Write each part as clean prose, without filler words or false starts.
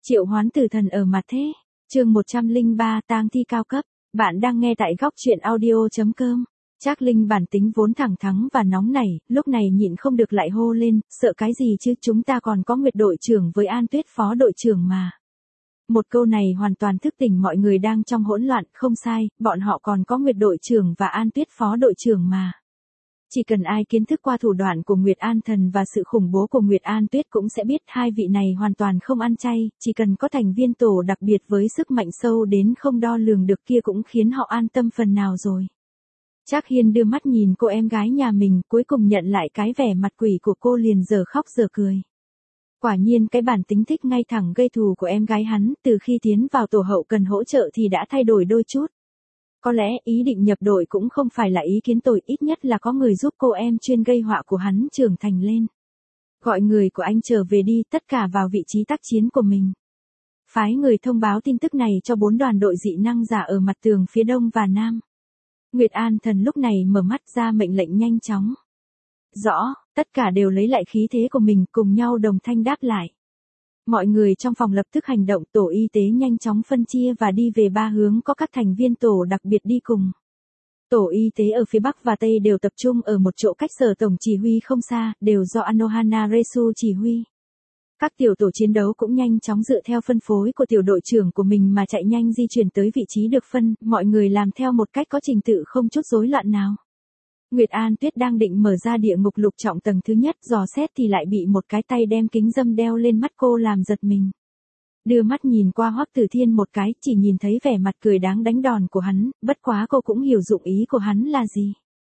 Triệu hoán tử thần ở mặt thế. Chương 103 tang thi cao cấp. Bạn đang nghe tại góc truyện audio.com. Trác Linh bản tính vốn thẳng thắn và nóng nảy, lúc này nhịn không được lại hô lên, sợ cái gì chứ, chúng ta còn có Nguyệt đội trưởng với An Tuyết phó đội trưởng mà. Một câu này hoàn toàn thức tỉnh mọi người đang trong hỗn loạn, không sai, bọn họ còn có Nguyệt đội trưởng và An Tuyết phó đội trưởng mà. Chỉ cần ai kiến thức qua thủ đoạn của Nguyệt An Thần và sự khủng bố của Nguyệt An Tuyết cũng sẽ biết hai vị này hoàn toàn không ăn chay, chỉ cần có thành viên tổ đặc biệt với sức mạnh sâu đến không đo lường được kia cũng khiến họ an tâm phần nào rồi. Trác Hiên đưa mắt nhìn cô em gái nhà mình, cuối cùng nhận lại cái vẻ mặt quỷ của cô liền giờ khóc giờ cười. Quả nhiên cái bản tính thích ngay thẳng gây thù của em gái hắn, từ khi tiến vào tổ hậu cần hỗ trợ thì đã thay đổi đôi chút. Có lẽ ý định nhập đội cũng không phải là ý kiến tồi, ít nhất là có người giúp cô em chuyên gây họa của hắn trưởng thành lên. Gọi người của anh trở về đi, tất cả vào vị trí tác chiến của mình. Phái người thông báo tin tức này cho 4 đoàn đội dị năng giả ở mặt tường phía đông và nam. Nguyệt An Thần lúc này mở mắt ra mệnh lệnh nhanh chóng. Rõ, tất cả đều lấy lại khí thế của mình cùng nhau đồng thanh đáp lại. Mọi người trong phòng lập tức hành động, tổ y tế nhanh chóng phân chia và đi về 3 hướng, có các thành viên tổ đặc biệt đi cùng. Tổ y tế ở phía Bắc và Tây đều tập trung ở một chỗ cách sở tổng chỉ huy không xa, đều do Anohana Resu chỉ huy. Các tiểu tổ chiến đấu cũng nhanh chóng dựa theo phân phối của tiểu đội trưởng của mình mà chạy nhanh di chuyển tới vị trí được phân, mọi người làm theo một cách có trình tự không chút rối loạn nào. Nguyệt An Tuyết đang định mở ra địa ngục lục trọng tầng thứ nhất dò xét thì lại bị một cái tay đem kính dâm đeo lên mắt cô làm giật mình. Đưa mắt nhìn qua Hoắc Tử Thiên một cái, chỉ nhìn thấy vẻ mặt cười đáng đánh đòn của hắn, bất quá cô cũng hiểu dụng ý của hắn là gì.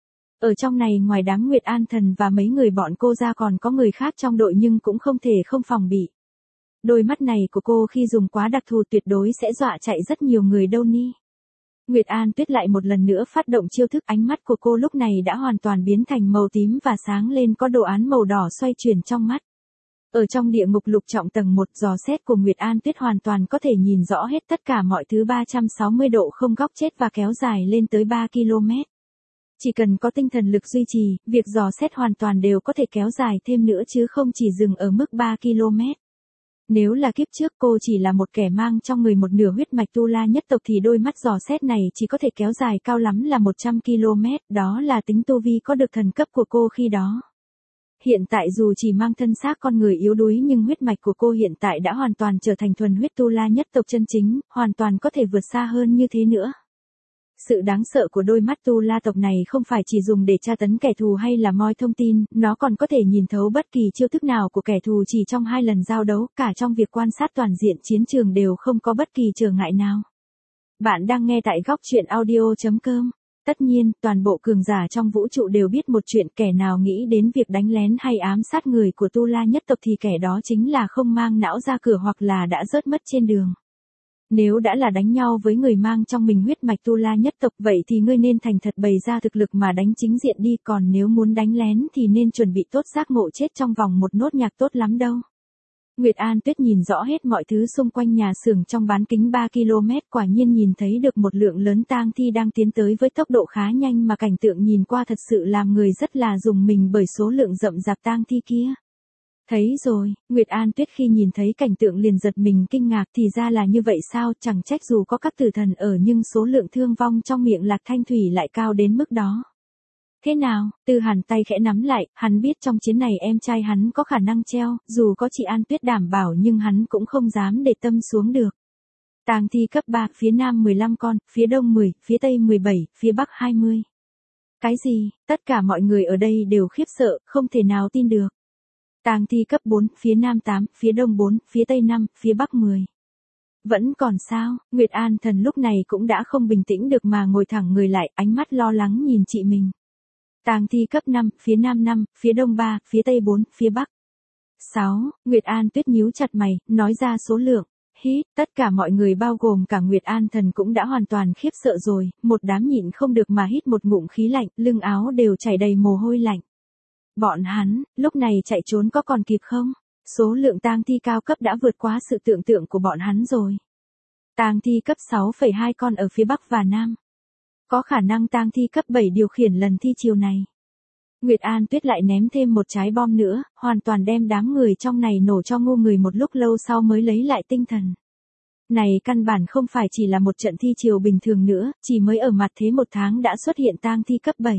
Ở trong này ngoài đám Nguyệt An Thần và mấy người bọn cô ra còn có người khác trong đội nhưng cũng không thể không phòng bị. Đôi mắt này của cô khi dùng quá đặc thù tuyệt đối sẽ dọa chạy rất nhiều người đâu ni. Nguyệt An Tuyết lại một lần nữa phát động chiêu thức, ánh mắt của cô lúc này đã hoàn toàn biến thành màu tím và sáng lên, có đồ án màu đỏ xoay chuyển trong mắt. Ở trong địa ngục lục trọng tầng 1, dò xét của Nguyệt An Tuyết hoàn toàn có thể nhìn rõ hết tất cả mọi thứ 360 độ không góc chết và kéo dài lên tới 3 km. Chỉ cần có tinh thần lực duy trì, việc dò xét hoàn toàn đều có thể kéo dài thêm nữa chứ không chỉ dừng ở mức 3 km. Nếu là kiếp trước cô chỉ là một kẻ mang trong người một nửa huyết mạch Tu La nhất tộc thì đôi mắt dò xét này chỉ có thể kéo dài cao lắm là 100 km, đó là tính tu vi có được thần cấp của cô khi đó. Hiện tại dù chỉ mang thân xác con người yếu đuối nhưng huyết mạch của cô hiện tại đã hoàn toàn trở thành thuần huyết Tu La nhất tộc chân chính, hoàn toàn có thể vượt xa hơn như thế nữa. Sự đáng sợ của đôi mắt Tu La tộc này không phải chỉ dùng để tra tấn kẻ thù hay là moi thông tin, nó còn có thể nhìn thấu bất kỳ chiêu thức nào của kẻ thù chỉ trong 2 lần giao đấu, cả trong việc quan sát toàn diện chiến trường đều không có bất kỳ trở ngại nào. Bạn đang nghe tại góc truyện audio.com. Tất nhiên, toàn bộ cường giả trong vũ trụ đều biết một chuyện, kẻ nào nghĩ đến việc đánh lén hay ám sát người của Tu La nhất tộc thì kẻ đó chính là không mang não ra cửa hoặc là đã rớt mất trên đường. Nếu đã là đánh nhau với người mang trong mình huyết mạch Tu La nhất tộc vậy thì ngươi nên thành thật bày ra thực lực mà đánh chính diện đi, còn nếu muốn đánh lén thì nên chuẩn bị tốt giác ngộ chết trong vòng một nốt nhạc tốt lắm đâu. Nguyệt An Tuyết nhìn rõ hết mọi thứ xung quanh nhà xưởng trong bán kính 3 km, quả nhiên nhìn thấy được một lượng lớn tang thi đang tiến tới với tốc độ khá nhanh mà cảnh tượng nhìn qua thật sự làm người rất là rùng mình bởi số lượng rậm rạp tang thi kia. Thấy rồi, Nguyệt An Tuyết khi nhìn thấy cảnh tượng liền giật mình kinh ngạc, thì ra là như vậy sao, chẳng trách dù có các tử thần ở nhưng số lượng thương vong trong miệng Lạc Thanh Thủy lại cao đến mức đó. Thế nào, Tư Hàn tay khẽ nắm lại, hắn biết trong chiến này em trai hắn có khả năng treo, dù có chị An Tuyết đảm bảo nhưng hắn cũng không dám để tâm xuống được. Tang thi cấp 3, phía nam 15 con, phía đông 10, phía tây 17, phía bắc 20. Cái gì, tất cả mọi người ở đây đều khiếp sợ, không thể nào tin được. Tang thi cấp 4, phía nam 8, phía đông 4, phía tây 5, phía bắc 10. Vẫn còn sao, Nguyệt An Thần lúc này cũng đã không bình tĩnh được mà ngồi thẳng người lại, ánh mắt lo lắng nhìn chị mình. Tang thi cấp 5, phía nam 5, phía đông 3, phía tây 4, phía bắc 6, Nguyệt An Tuyết nhíu chặt mày, nói ra số lượng. Hít, tất cả mọi người bao gồm cả Nguyệt An Thần cũng đã hoàn toàn khiếp sợ rồi, một đám nhịn không được mà hít một ngụm khí lạnh, lưng áo đều chảy đầy mồ hôi lạnh. Bọn hắn, lúc này chạy trốn có còn kịp không? Số lượng tang thi cao cấp đã vượt quá sự tưởng tượng của bọn hắn rồi. Tang thi cấp 6,2 con ở phía Bắc và Nam. Có khả năng tang thi cấp 7 điều khiển lần thi chiều này. Nguyệt An Tuyết lại ném thêm một trái bom nữa, hoàn toàn đem đám người trong này nổ cho ngu người một lúc lâu sau mới lấy lại tinh thần. Này căn bản không phải chỉ là một trận thi chiều bình thường nữa, chỉ mới ở mặt thế một tháng đã xuất hiện tang thi cấp 7.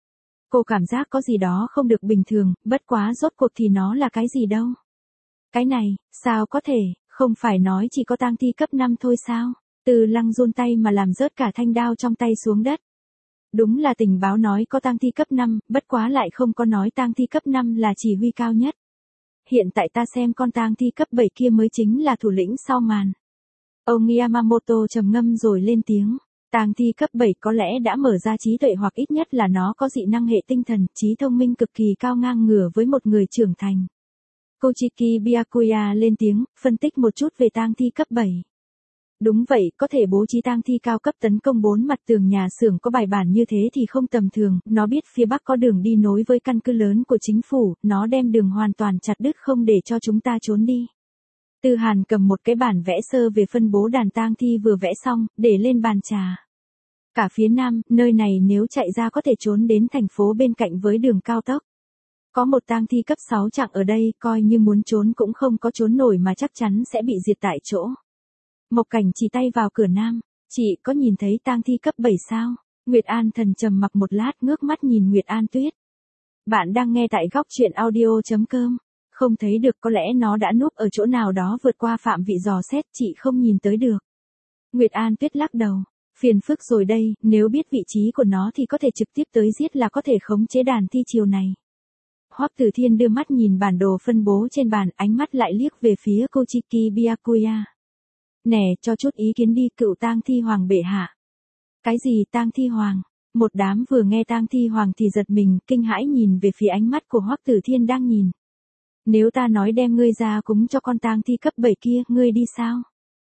Cô cảm giác có gì đó không được bình thường, bất quá rốt cuộc thì nó là cái gì đâu. Cái này, sao có thể, không phải nói chỉ có tang thi cấp 5 thôi sao? Từ Lăng run tay mà làm rớt cả thanh đao trong tay xuống đất. Đúng là tình báo nói có tang thi cấp 5, bất quá lại không có nói tang thi cấp 5 là chỉ huy cao nhất. Hiện tại ta xem con tang thi cấp 7 kia mới chính là thủ lĩnh sau màn. Ông Yamamoto trầm ngâm rồi lên tiếng. Tang thi cấp 7 có lẽ đã mở ra trí tuệ hoặc ít nhất là nó có dị năng hệ tinh thần, trí thông minh cực kỳ cao ngang ngửa với một người trưởng thành. Kochiki Byakuya lên tiếng, phân tích một chút về tang thi cấp 7. Đúng vậy, có thể bố trí tang thi cao cấp tấn công 4 mặt tường nhà xưởng có bài bản như thế thì không tầm thường, nó biết phía bắc có đường đi nối với căn cứ lớn của chính phủ, nó đem đường hoàn toàn chặt đứt không để cho chúng ta trốn đi. Tư Hàn cầm một cái bản vẽ sơ về phân bố đàn tang thi vừa vẽ xong, để lên bàn trà. Cả phía nam, nơi này nếu chạy ra có thể trốn đến thành phố bên cạnh với đường cao tốc. Có một tang thi cấp 6 chặng ở đây, coi như muốn trốn cũng không có trốn nổi mà chắc chắn sẽ bị diệt tại chỗ. Mộc Cảnh chỉ tay vào cửa nam, chị có nhìn thấy tang thi cấp 7 sao? Nguyệt An Thần trầm mặc một lát ngước mắt nhìn Nguyệt An Tuyết. Bạn đang nghe tại góc truyện audio.com. Không thấy được, có lẽ nó đã núp ở chỗ nào đó vượt qua phạm vị dò xét, chị không nhìn tới được. Nguyệt An Tuyết lắc đầu. Phiền phức rồi đây, nếu biết vị trí của nó thì có thể trực tiếp tới giết là có thể khống chế đàn thi chiều này. Hoắc Tử Thiên đưa mắt nhìn bản đồ phân bố trên bàn, ánh mắt lại liếc về phía Kochiki Byakuya. Nè, cho chút ý kiến đi, cựu tang thi hoàng bệ hạ. Cái gì tang thi hoàng? Một đám vừa nghe tang thi hoàng thì giật mình, kinh hãi nhìn về phía ánh mắt của Hoắc Tử Thiên đang nhìn. Nếu ta nói đem ngươi ra cúng cho con tang thi cấp 7 kia, ngươi đi sao?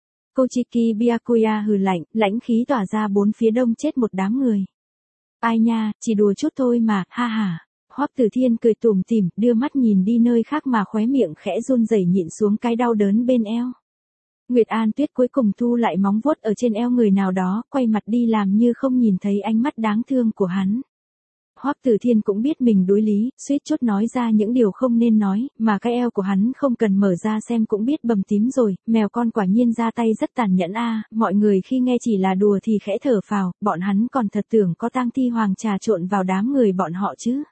Kochiki Byakuya hừ lạnh, lãnh khí tỏa ra bốn phía đông chết một đám người. Ai nha, chỉ đùa chút thôi mà, ha ha. Hoắc Tử Thiên cười tủm tỉm, đưa mắt nhìn đi nơi khác mà khóe miệng khẽ run rẩy nhịn xuống cái đau đớn bên eo. Nguyệt An Tuyết cuối cùng thu lại móng vuốt ở trên eo người nào đó, quay mặt đi làm như không nhìn thấy ánh mắt đáng thương của hắn. Hoắc Tử Thiên cũng biết mình đối lý, suýt chút nói ra những điều không nên nói, mà cái eo của hắn không cần mở ra xem cũng biết bầm tím rồi, mèo con quả nhiên ra tay rất tàn nhẫn a. Mọi người khi nghe chỉ là đùa thì khẽ thở phào, bọn hắn còn thật tưởng có tang thi hoàng trà trộn vào đám người bọn họ chứ.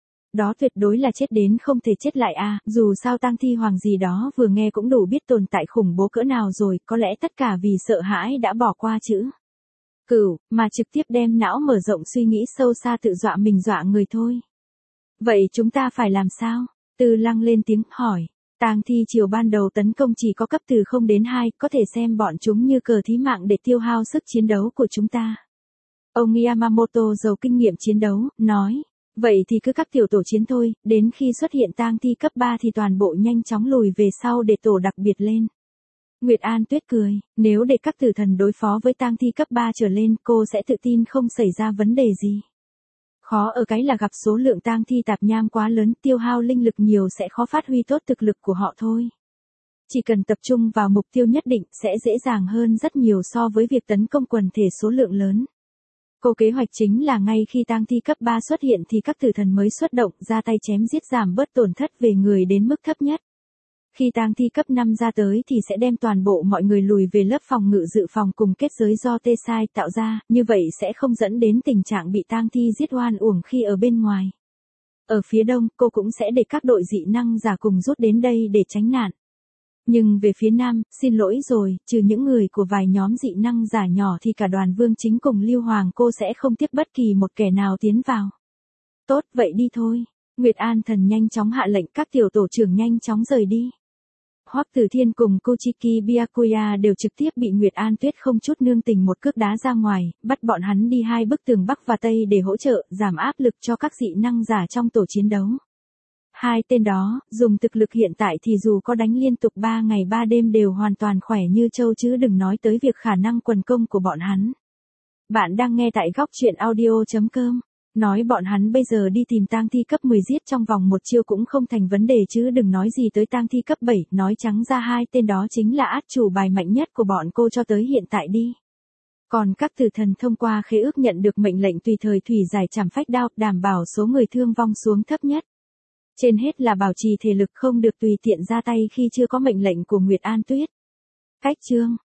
Đó tuyệt đối là chết đến không thể chết lại a, dù sao tang thi hoàng gì đó vừa nghe cũng đủ biết tồn tại khủng bố cỡ nào rồi, có lẽ tất cả vì sợ hãi đã bỏ qua chữ cửu, mà trực tiếp đem não mở rộng suy nghĩ sâu xa tự dọa mình dọa người thôi. Vậy chúng ta phải làm sao? Từ Lăng lên tiếng hỏi. Tang thi chiều ban đầu tấn công chỉ có cấp từ 0 đến 2, có thể xem bọn chúng như cờ thí mạng để tiêu hao sức chiến đấu của chúng ta. Ông Yamamoto giàu kinh nghiệm chiến đấu, nói. Vậy thì cứ các tiểu tổ chiến thôi, đến khi xuất hiện tang thi cấp 3 thì toàn bộ nhanh chóng lùi về sau để tổ đặc biệt lên. Nguyệt An Tuyết cười, nếu để các tử thần đối phó với tang thi cấp 3 trở lên, cô sẽ tự tin không xảy ra vấn đề gì. Khó ở cái là gặp số lượng tang thi tạp nham quá lớn, tiêu hao linh lực nhiều sẽ khó phát huy tốt thực lực của họ thôi. Chỉ cần tập trung vào mục tiêu nhất định sẽ dễ dàng hơn rất nhiều so với việc tấn công quần thể số lượng lớn. Cô kế hoạch chính là ngay khi tang thi cấp 3 xuất hiện thì các tử thần mới xuất động ra tay chém giết giảm bớt tổn thất về người đến mức thấp nhất. Khi tang thi cấp 5 ra tới thì sẽ đem toàn bộ mọi người lùi về lớp phòng ngự dự phòng cùng kết giới do T-Sai tạo ra, như vậy sẽ không dẫn đến tình trạng bị tang thi giết oan uổng khi ở bên ngoài. Ở phía đông, cô cũng sẽ để các đội dị năng giả cùng rút đến đây để tránh nạn. Nhưng về phía nam, xin lỗi rồi, trừ những người của vài nhóm dị năng giả nhỏ thì cả đoàn Vương Chính cùng Lưu Hoàng cô sẽ không tiếc bất kỳ một kẻ nào tiến vào. Tốt, vậy đi thôi. Nguyệt An Thần nhanh chóng hạ lệnh các tiểu tổ trưởng nhanh chóng rời đi. Hoắc Tử Thiên cùng Kochiki Byakuya đều trực tiếp bị Nguyệt An Tuyết không chút nương tình một cước đá ra ngoài, bắt bọn hắn đi hai bức tường Bắc và Tây để hỗ trợ, giảm áp lực cho các dị năng giả trong tổ chiến đấu. Hai tên đó, dùng thực lực hiện tại thì dù có đánh liên tục 3 ngày 3 đêm đều hoàn toàn khỏe như trâu chứ đừng nói tới việc khả năng quần công của bọn hắn. Bạn đang nghe tại góc truyện audio.com. Nói bọn hắn bây giờ đi tìm tang thi cấp 10 giết trong vòng một chiêu cũng không thành vấn đề chứ đừng nói gì tới tang thi cấp 7, nói trắng ra hai tên đó chính là át chủ bài mạnh nhất của bọn cô cho tới hiện tại đi. Còn các tử thần thông qua khế ước nhận được mệnh lệnh tùy thời thủy giải trảm phách đao, đảm bảo số người thương vong xuống thấp nhất. Trên hết là bảo trì thể lực không được tùy tiện ra tay khi chưa có mệnh lệnh của Nguyệt An Tuyết. Cách chương